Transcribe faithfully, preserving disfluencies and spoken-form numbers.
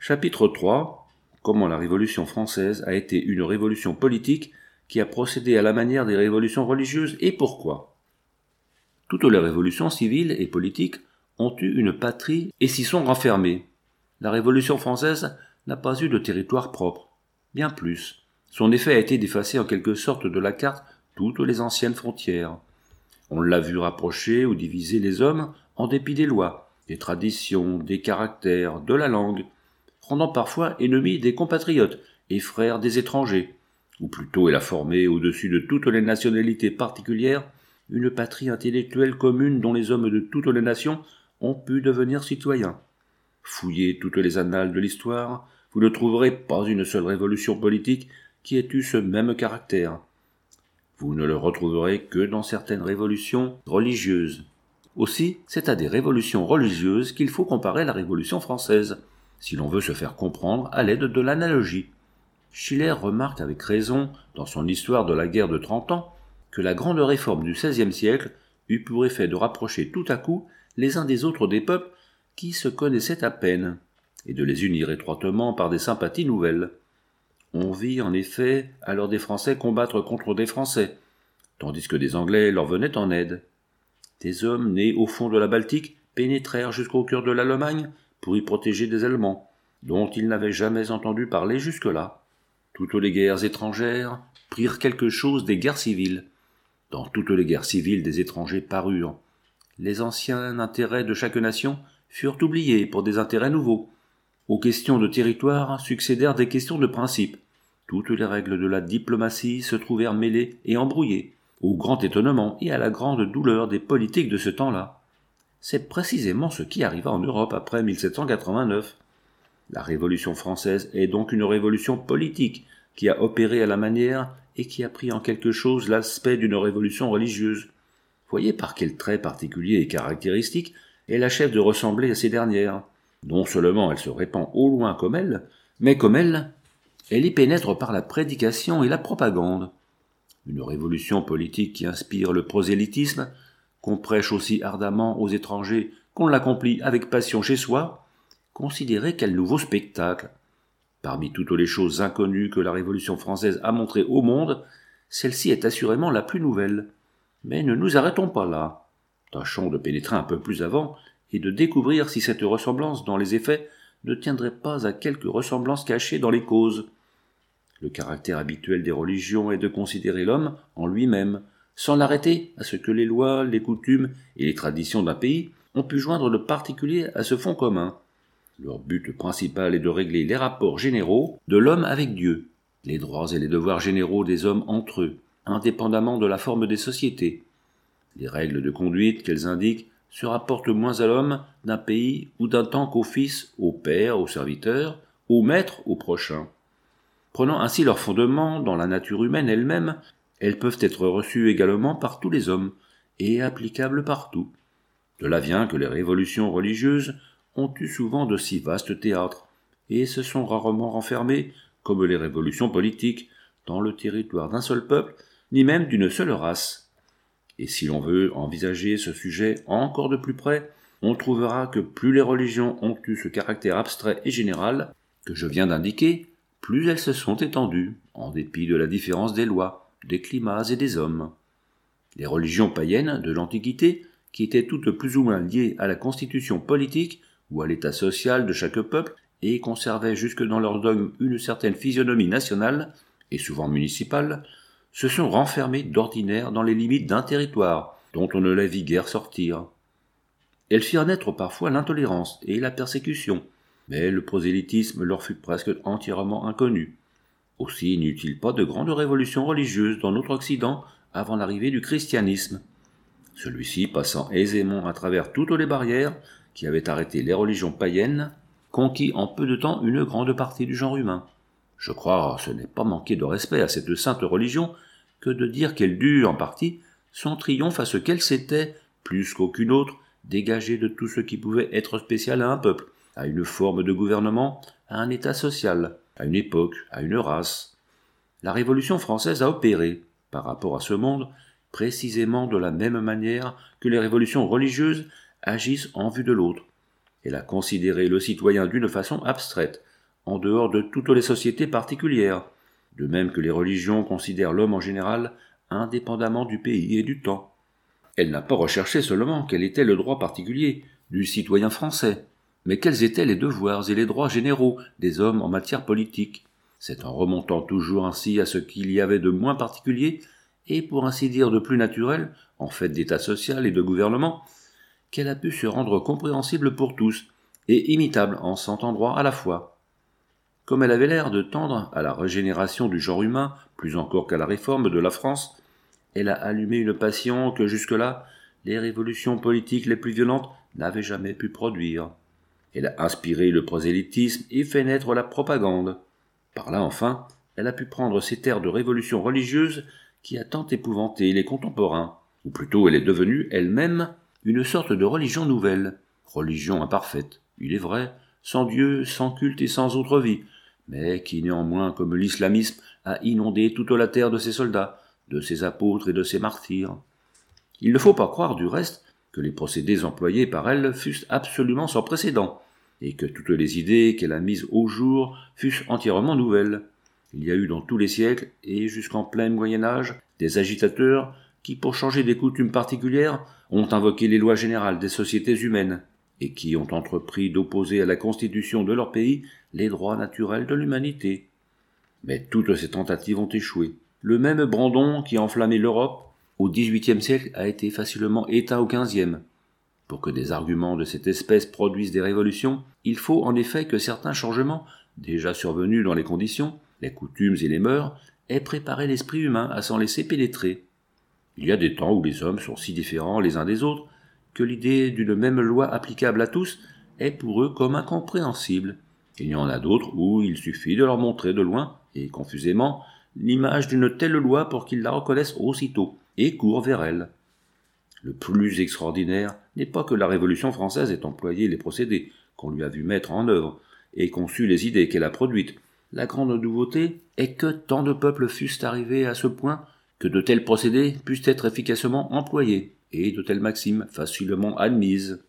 Chapitre trois. Comment la Révolution française a été une révolution politique qui a procédé à la manière des révolutions religieuses et pourquoi. Toutes les révolutions civiles et politiques ont eu une patrie et s'y sont renfermées. La Révolution française n'a pas eu de territoire propre. Bien plus. Son effet a été d'effacer en quelque sorte de la carte toutes les anciennes frontières. On l'a vu rapprocher ou diviser les hommes en dépit des lois, des traditions, des caractères, de la langue, rendant parfois ennemis des compatriotes et frères des étrangers, ou plutôt elle a formé au-dessus de toutes les nationalités particulières une patrie intellectuelle commune dont les hommes de toutes les nations ont pu devenir citoyens. Fouillez toutes les annales de l'histoire, vous ne trouverez pas une seule révolution politique qui ait eu ce même caractère. Vous ne le retrouverez que dans certaines révolutions religieuses. Aussi, c'est à des révolutions religieuses qu'il faut comparer la Révolution française, si l'on veut se faire comprendre à l'aide de l'analogie. Schiller remarque avec raison, dans son Histoire de la guerre de Trente Ans, que la grande réforme du seizième siècle eut pour effet de rapprocher tout à coup les uns des autres des peuples qui se connaissaient à peine, et de les unir étroitement par des sympathies nouvelles. On vit en effet alors des Français combattre contre des Français, tandis que des Anglais leur venaient en aide. Des hommes nés au fond de la Baltique pénétrèrent jusqu'au cœur de l'Allemagne pour y protéger des Allemands, dont ils n'avaient jamais entendu parler jusque-là. Toutes les guerres étrangères prirent quelque chose des guerres civiles. Dans toutes les guerres civiles des étrangers parurent. Les anciens intérêts de chaque nation furent oubliés pour des intérêts nouveaux. Aux questions de territoire succédèrent des questions de principe. Toutes les règles de la diplomatie se trouvèrent mêlées et embrouillées, au grand étonnement et à la grande douleur des politiques de ce temps-là. C'est précisément ce qui arriva en Europe après mille sept cent quatre-vingt-neuf. La Révolution française est donc une révolution politique qui a opéré à la manière et qui a pris en quelque chose l'aspect d'une révolution religieuse. Voyez par quels traits particuliers et caractéristiques elle achève de ressembler à ces dernières. Non seulement elle se répand au loin comme elle, mais comme elle, elle y pénètre par la prédication et la propagande. Une révolution politique qui inspire le prosélytisme, qu'on prêche aussi ardemment aux étrangers qu'on l'accomplit avec passion chez soi. Considérez quel nouveau spectacle. Parmi toutes les choses inconnues que la Révolution française a montrées au monde, celle-ci est assurément la plus nouvelle. Mais ne nous arrêtons pas là. Tâchons de pénétrer un peu plus avant et de découvrir si cette ressemblance dans les effets ne tiendrait pas à quelque ressemblance cachée dans les causes. Le caractère habituel des religions est de considérer l'homme en lui-même, sans l'arrêter à ce que les lois, les coutumes et les traditions d'un pays ont pu joindre de particulier à ce fond commun. Leur but principal est de régler les rapports généraux de l'homme avec Dieu, les droits et les devoirs généraux des hommes entre eux, indépendamment de la forme des sociétés. Les règles de conduite qu'elles indiquent se rapportent moins à l'homme d'un pays ou d'un temps qu'au fils, au père, au serviteur, au maître, au prochain. Prenant ainsi leur fondement dans la nature humaine elle-même, elles peuvent être reçues également par tous les hommes et applicables partout. De là vient que les révolutions religieuses ont eu souvent de si vastes théâtres et se sont rarement renfermées, comme les révolutions politiques, dans le territoire d'un seul peuple, ni même d'une seule race. Et si l'on veut envisager ce sujet encore de plus près, on trouvera que plus les religions ont eu ce caractère abstrait et général que je viens d'indiquer, plus elles se sont étendues, en dépit de la différence des lois, des climats et des hommes. Les religions païennes de l'Antiquité, qui étaient toutes plus ou moins liées à la constitution politique ou à l'état social de chaque peuple, et conservaient jusque dans leur dogme une certaine physionomie nationale, et souvent municipale, se sont renfermées d'ordinaire dans les limites d'un territoire, dont on ne les vit guère sortir. Elles firent naître parfois l'intolérance et la persécution, mais le prosélytisme leur fut presque entièrement inconnu. Aussi n'y eut-il pas de grande révolution religieuse dans notre Occident avant l'arrivée du christianisme. Celui-ci passant aisément à travers toutes les barrières qui avaient arrêté les religions païennes, conquit en peu de temps une grande partie du genre humain. Je crois ce n'est pas manquer de respect à cette sainte religion que de dire qu'elle dut, en partie, son triomphe à ce qu'elle s'était, plus qu'aucune autre, dégagée de tout ce qui pouvait être spécial à un peuple, à une forme de gouvernement, à un état social, à une époque, à une race. La Révolution française a opéré, par rapport à ce monde, précisément de la même manière que les révolutions religieuses agissent en vue de l'autre. Elle a considéré le citoyen d'une façon abstraite, en dehors de toutes les sociétés particulières, de même que les religions considèrent l'homme en général indépendamment du pays et du temps. Elle n'a pas recherché seulement quel était le droit particulier du citoyen français, mais quels étaient les devoirs et les droits généraux des hommes en matière politique. C'est en remontant toujours ainsi à ce qu'il y avait de moins particulier et pour ainsi dire de plus naturel, en fait d'état social et de gouvernement, qu'elle a pu se rendre compréhensible pour tous et imitable en cent endroits à la fois. Comme elle avait l'air de tendre à la régénération du genre humain, plus encore qu'à la réforme de la France, elle a allumé une passion que jusque-là, les révolutions politiques les plus violentes n'avaient jamais pu produire. Elle a inspiré le prosélytisme et fait naître la propagande. Par là, enfin, elle a pu prendre cet air de révolution religieuse qui a tant épouvanté les contemporains, ou plutôt elle est devenue elle-même une sorte de religion nouvelle, religion imparfaite, il est vrai, sans Dieu, sans culte et sans autre vie, mais qui néanmoins, comme l'islamisme, a inondé toute la terre de ses soldats, de ses apôtres et de ses martyrs. Il ne faut pas croire, du reste, que les procédés employés par elle fussent absolument sans précédent, et que toutes les idées qu'elle a mises au jour fussent entièrement nouvelles. Il y a eu dans tous les siècles, et jusqu'en plein Moyen-Âge, des agitateurs qui, pour changer des coutumes particulières, ont invoqué les lois générales des sociétés humaines, et qui ont entrepris d'opposer à la constitution de leur pays les droits naturels de l'humanité. Mais toutes ces tentatives ont échoué. Le même brandon qui enflammait l'Europe au dix-huitième siècle a été facilement éteint au quinzième. Pour que des arguments de cette espèce produisent des révolutions, il faut en effet que certains changements, déjà survenus dans les conditions, les coutumes et les mœurs, aient préparé l'esprit humain à s'en laisser pénétrer. Il y a des temps où les hommes sont si différents les uns des autres que l'idée d'une même loi applicable à tous est pour eux comme incompréhensible. Il y en a d'autres où il suffit de leur montrer de loin, et confusément, l'image d'une telle loi pour qu'ils la reconnaissent aussitôt, et courent vers elle. Le plus extraordinaire n'est pas que la Révolution française ait employé les procédés qu'on lui a vu mettre en œuvre, et conçu les idées qu'elle a produites. La grande nouveauté est que tant de peuples fussent arrivés à ce point que de tels procédés puissent être efficacement employés, et de telles maximes facilement admises.